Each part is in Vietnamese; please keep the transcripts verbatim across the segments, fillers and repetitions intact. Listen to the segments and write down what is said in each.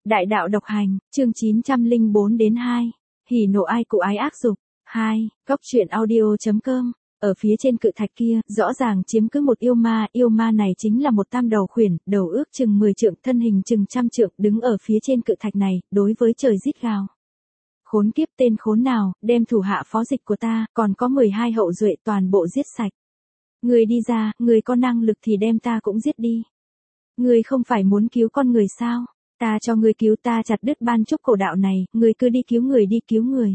Đại đạo độc hành, chương chín trăm lẻ bốn đến hai. Hỉ nộ ai cụ ái ác dục. hai. Góc truyện audio chấm com. Ở phía trên cự thạch kia, rõ ràng chiếm cứ một yêu ma, yêu ma này chính là một tam đầu khuyển, đầu ước chừng mười trượng, thân hình chừng trăm trượng, đứng ở phía trên cự thạch này, đối với trời rít gào. Khốn kiếp, tên khốn nào, đem thủ hạ phó dịch của ta, còn có mười hai hậu duệ toàn bộ giết sạch. Người đi ra, người có năng lực thì đem ta cũng giết đi. Người không phải muốn cứu con người sao? Ta cho ngươi cứu, ta chặt đứt ban trúc cổ đạo này, ngươi cứ đi cứu người, đi cứu người.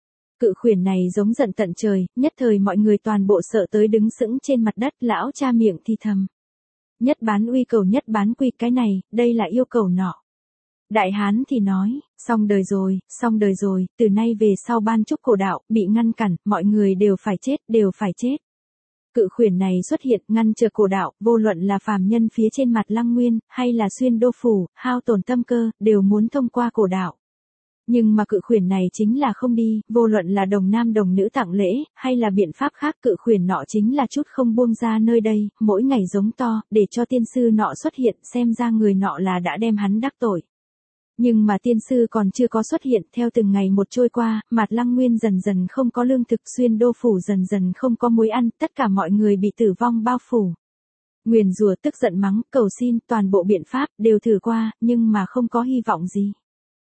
Cự khuyển này giống giận tận trời, nhất thời mọi người toàn bộ sợ tới đứng sững trên mặt đất, lão cha miệng thì thầm. Nhất bán uy cầu nhất bán quy, cái này, đây là yêu cầu nọ. Đại hán thì nói, xong đời rồi, xong đời rồi, từ nay về sau ban trúc cổ đạo, bị ngăn cản, mọi người đều phải chết, đều phải chết. Cự khuyển này xuất hiện ngăn trở cổ đạo, vô luận là phàm nhân phía trên mặt Lăng Nguyên, hay là xuyên đô phủ, hao tổn tâm cơ, đều muốn thông qua cổ đạo. Nhưng mà cự khuyển này chính là không đi, vô luận là đồng nam đồng nữ tặng lễ, hay là biện pháp khác, cự khuyển nọ chính là chút không buông ra nơi đây, mỗi ngày giống to, để cho tiên sư nọ xuất hiện, xem ra người nọ là đã đem hắn đắc tội. Nhưng mà tiên sư còn chưa có xuất hiện, theo từng ngày một trôi qua, mặt Lăng Nguyên dần dần không có lương thực, xuyên đô phủ dần dần không có muối ăn, tất cả mọi người bị tử vong bao phủ. Nguyền rủa, tức giận mắng, cầu xin, toàn bộ biện pháp, đều thử qua, nhưng mà không có hy vọng gì.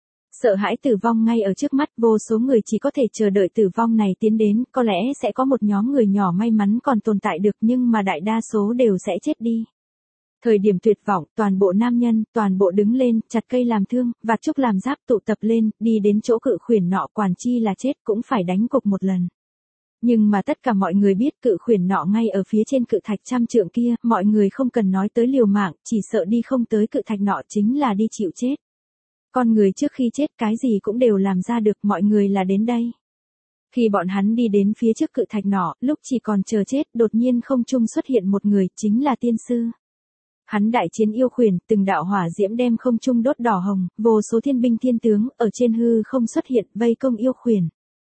Sợ hãi tử vong ngay ở trước mắt, vô số người chỉ có thể chờ đợi tử vong này tiến đến, có lẽ sẽ có một nhóm người nhỏ may mắn còn tồn tại được, nhưng mà đại đa số đều sẽ chết đi. Thời điểm tuyệt vọng, toàn bộ nam nhân, toàn bộ đứng lên, chặt cây làm thương, vạt trúc làm giáp, tụ tập lên, đi đến chỗ cự khuyển nọ, quản chi là chết cũng phải đánh cục một lần. Nhưng mà tất cả mọi người biết cự khuyển nọ ngay ở phía trên cự thạch trăm trượng kia, mọi người không cần nói tới liều mạng, chỉ sợ đi không tới cự thạch nọ chính là đi chịu chết. Con người trước khi chết cái gì cũng đều làm ra được, mọi người là đến đây. Khi bọn hắn đi đến phía trước cự thạch nọ, lúc chỉ còn chờ chết, đột nhiên không trung xuất hiện một người, chính là tiên sư. Hắn đại chiến yêu khuyển, từng đạo hỏa diễm đem không trung đốt đỏ hồng, vô số thiên binh thiên tướng, ở trên hư không xuất hiện, vây công yêu khuyển.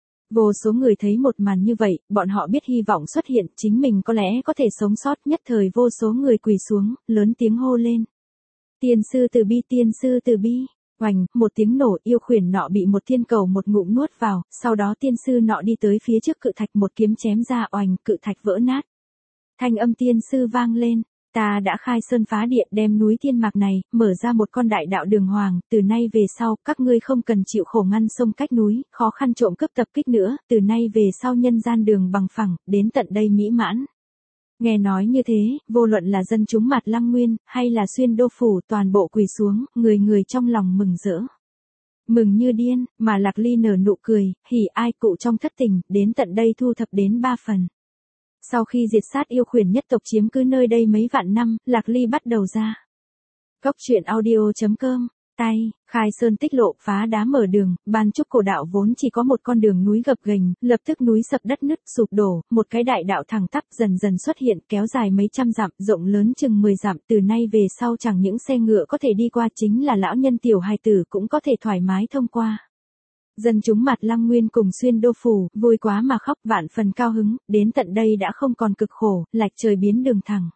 Vô số người thấy một màn như vậy, bọn họ biết hy vọng xuất hiện, chính mình có lẽ có thể sống sót, nhất thời vô số người quỳ xuống, lớn tiếng hô lên. Tiên sư từ bi, tiên sư từ bi. Oành, một tiếng nổ, yêu khuyển nọ bị một thiên cầu một ngụm nuốt vào, sau đó tiên sư nọ đi tới phía trước cự thạch, một kiếm chém ra, oành, cự thạch vỡ nát. Thanh âm tiên sư vang lên. Ta đã khai sơn phá địa, đem núi thiên mạc này, mở ra một con đại đạo đường hoàng, từ nay về sau, các ngươi không cần chịu khổ ngăn sông cách núi, khó khăn trộm cướp tập kích nữa, từ nay về sau nhân gian đường bằng phẳng, đến tận đây mỹ mãn. Nghe nói như thế, vô luận là dân chúng mặt Lăng Nguyên, hay là xuyên đô phủ, toàn bộ quỳ xuống, người người trong lòng mừng rỡ. Mừng như điên, mà Lạc Ly nở nụ cười, hỉ ai cụ trong thất tình, đến tận đây thu thập đến ba phần. Sau khi diệt sát yêu khuyển nhất tộc chiếm cứ nơi đây mấy vạn năm, Lạc Ly bắt đầu ra. Góc truyện audio chấm com. Tay, khai sơn tích lộ, phá đá mở đường, ban trúc cổ đạo vốn chỉ có một con đường núi gập ghềnh, lập tức núi sập đất nứt sụp đổ, một cái đại đạo thẳng tắp dần dần xuất hiện, kéo dài mấy trăm dặm, rộng lớn chừng mười dặm, từ nay về sau chẳng những xe ngựa có thể đi qua, chính là lão nhân tiểu hài tử cũng có thể thoải mái thông qua. Dân chúng mặt Lăng Nguyên cùng xuyên đô phủ, vui quá mà khóc, vạn phần cao hứng, đến tận đây đã không còn cực khổ, lạch trời biến đường thẳng.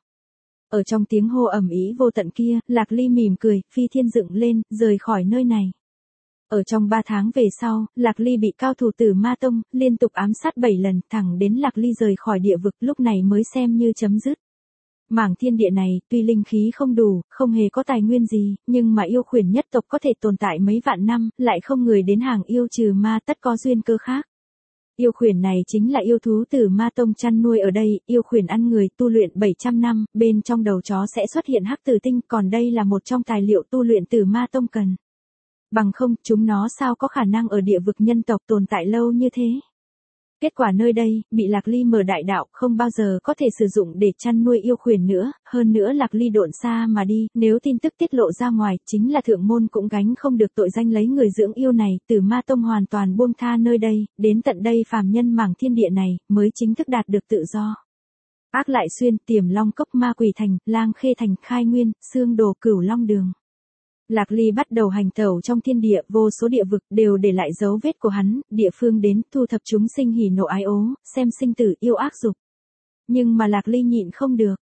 Ở trong tiếng hô ầm ĩ vô tận kia, Lạc Ly mỉm cười, phi thiên dựng lên, rời khỏi nơi này. Ở trong ba tháng về sau, Lạc Ly bị cao thủ Tử Ma Tông liên tục ám sát bảy lần, thẳng đến Lạc Ly rời khỏi địa vực, lúc này mới xem như chấm dứt. Mảng thiên địa này, tuy linh khí không đủ, không hề có tài nguyên gì, nhưng mà yêu khuyển nhất tộc có thể tồn tại mấy vạn năm, lại không người đến hàng yêu trừ ma, tất có duyên cơ khác. Yêu khuyển này chính là yêu thú Tử Ma Tông chăn nuôi ở đây, yêu khuyển ăn người, tu luyện bảy trăm năm, bên trong đầu chó sẽ xuất hiện hắc tử tinh, còn đây là một trong tài liệu tu luyện Tử Ma Tông cần. Bằng không, chúng nó sao có khả năng ở địa vực nhân tộc tồn tại lâu như thế. Kết quả nơi đây, bị Lạc Ly mở đại đạo, không bao giờ có thể sử dụng để chăn nuôi yêu khuyển nữa, hơn nữa Lạc Ly độn xa mà đi, nếu tin tức tiết lộ ra ngoài, chính là thượng môn cũng gánh không được tội danh lấy người dưỡng yêu này, Tử Ma Tông hoàn toàn buông tha nơi đây, đến tận đây phàm nhân mảng thiên địa này, mới chính thức đạt được tự do. Ác Lại Xuyên, Tiềm Long Cốc, Ma Quỷ Thành, Lang Khê Thành, Khai Nguyên, Xương Đồ, Cửu Long Đường. Lạc Ly bắt đầu hành tẩu trong thiên địa, vô số địa vực đều để lại dấu vết của hắn, địa phương đến, thu thập chúng sinh hỉ nộ ái ố, xem sinh tử yêu ác dục. Nhưng mà Lạc Ly nhịn không được,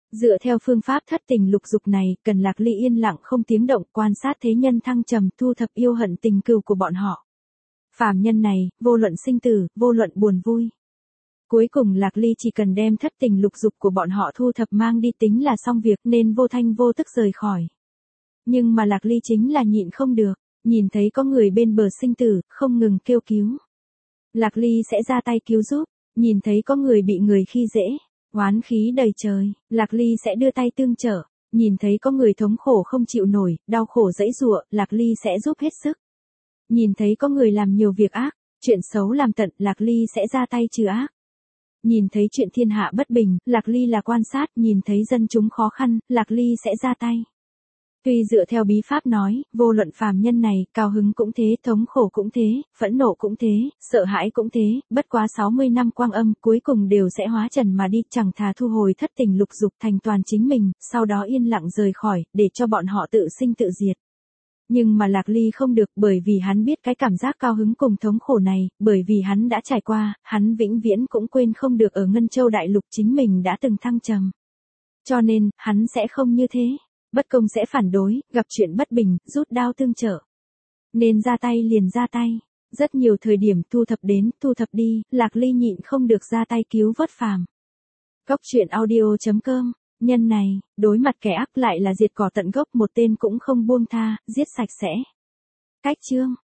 Dựa theo phương pháp thất tình lục dục này, cần Lạc Ly yên lặng không tiếng động quan sát thế nhân thăng trầm, thu thập yêu hận tình cừu của bọn họ. Phàm nhân này, vô luận sinh tử, vô luận buồn vui. Cuối cùng Lạc Ly chỉ cần đem thất tình lục dục của bọn họ thu thập mang đi tính là xong việc, nên vô thanh vô tức rời khỏi. Nhưng mà Lạc Ly chính là nhịn không được, nhìn thấy có người bên bờ sinh tử, không ngừng kêu cứu. Lạc Ly sẽ ra tay cứu giúp, nhìn thấy có người bị người khi dễ, oán khí đầy trời, Lạc Ly sẽ đưa tay tương trợ, nhìn thấy có người thống khổ không chịu nổi, đau khổ giãy giụa, Lạc Ly sẽ giúp hết sức. Nhìn thấy có người làm nhiều việc ác, chuyện xấu làm tận, Lạc Ly sẽ ra tay trừ ác. Nhìn thấy chuyện thiên hạ bất bình, Lạc Ly là quan sát, nhìn thấy dân chúng khó khăn, Lạc Ly sẽ ra tay. Tuy dựa theo bí pháp nói, vô luận phàm nhân này, cao hứng cũng thế, thống khổ cũng thế, phẫn nộ cũng thế, sợ hãi cũng thế, bất quá sáu mươi năm quang âm, cuối cùng đều sẽ hóa trần mà đi, chẳng thà thu hồi thất tình lục dục thành toàn chính mình, sau đó yên lặng rời khỏi, để cho bọn họ tự sinh tự diệt. Nhưng mà Lạc Ly không được, bởi vì hắn biết cái cảm giác cao hứng cùng thống khổ này, bởi vì hắn đã trải qua, hắn vĩnh viễn cũng quên không được ở Ngân Châu Đại Lục chính mình đã từng thăng trầm. Cho nên, hắn sẽ không như thế. Bất công sẽ phản đối, gặp chuyện bất bình, rút đao tương trợ. Nên ra tay liền ra tay. Rất nhiều thời điểm thu thập đến, thu thập đi, Lạc Ly nhịn không được ra tay cứu vớt phàm. Góc truyện audio chấm com. Nhân này, đối mặt kẻ ác lại là diệt cỏ tận gốc, một tên cũng không buông tha, giết sạch sẽ. Cách chương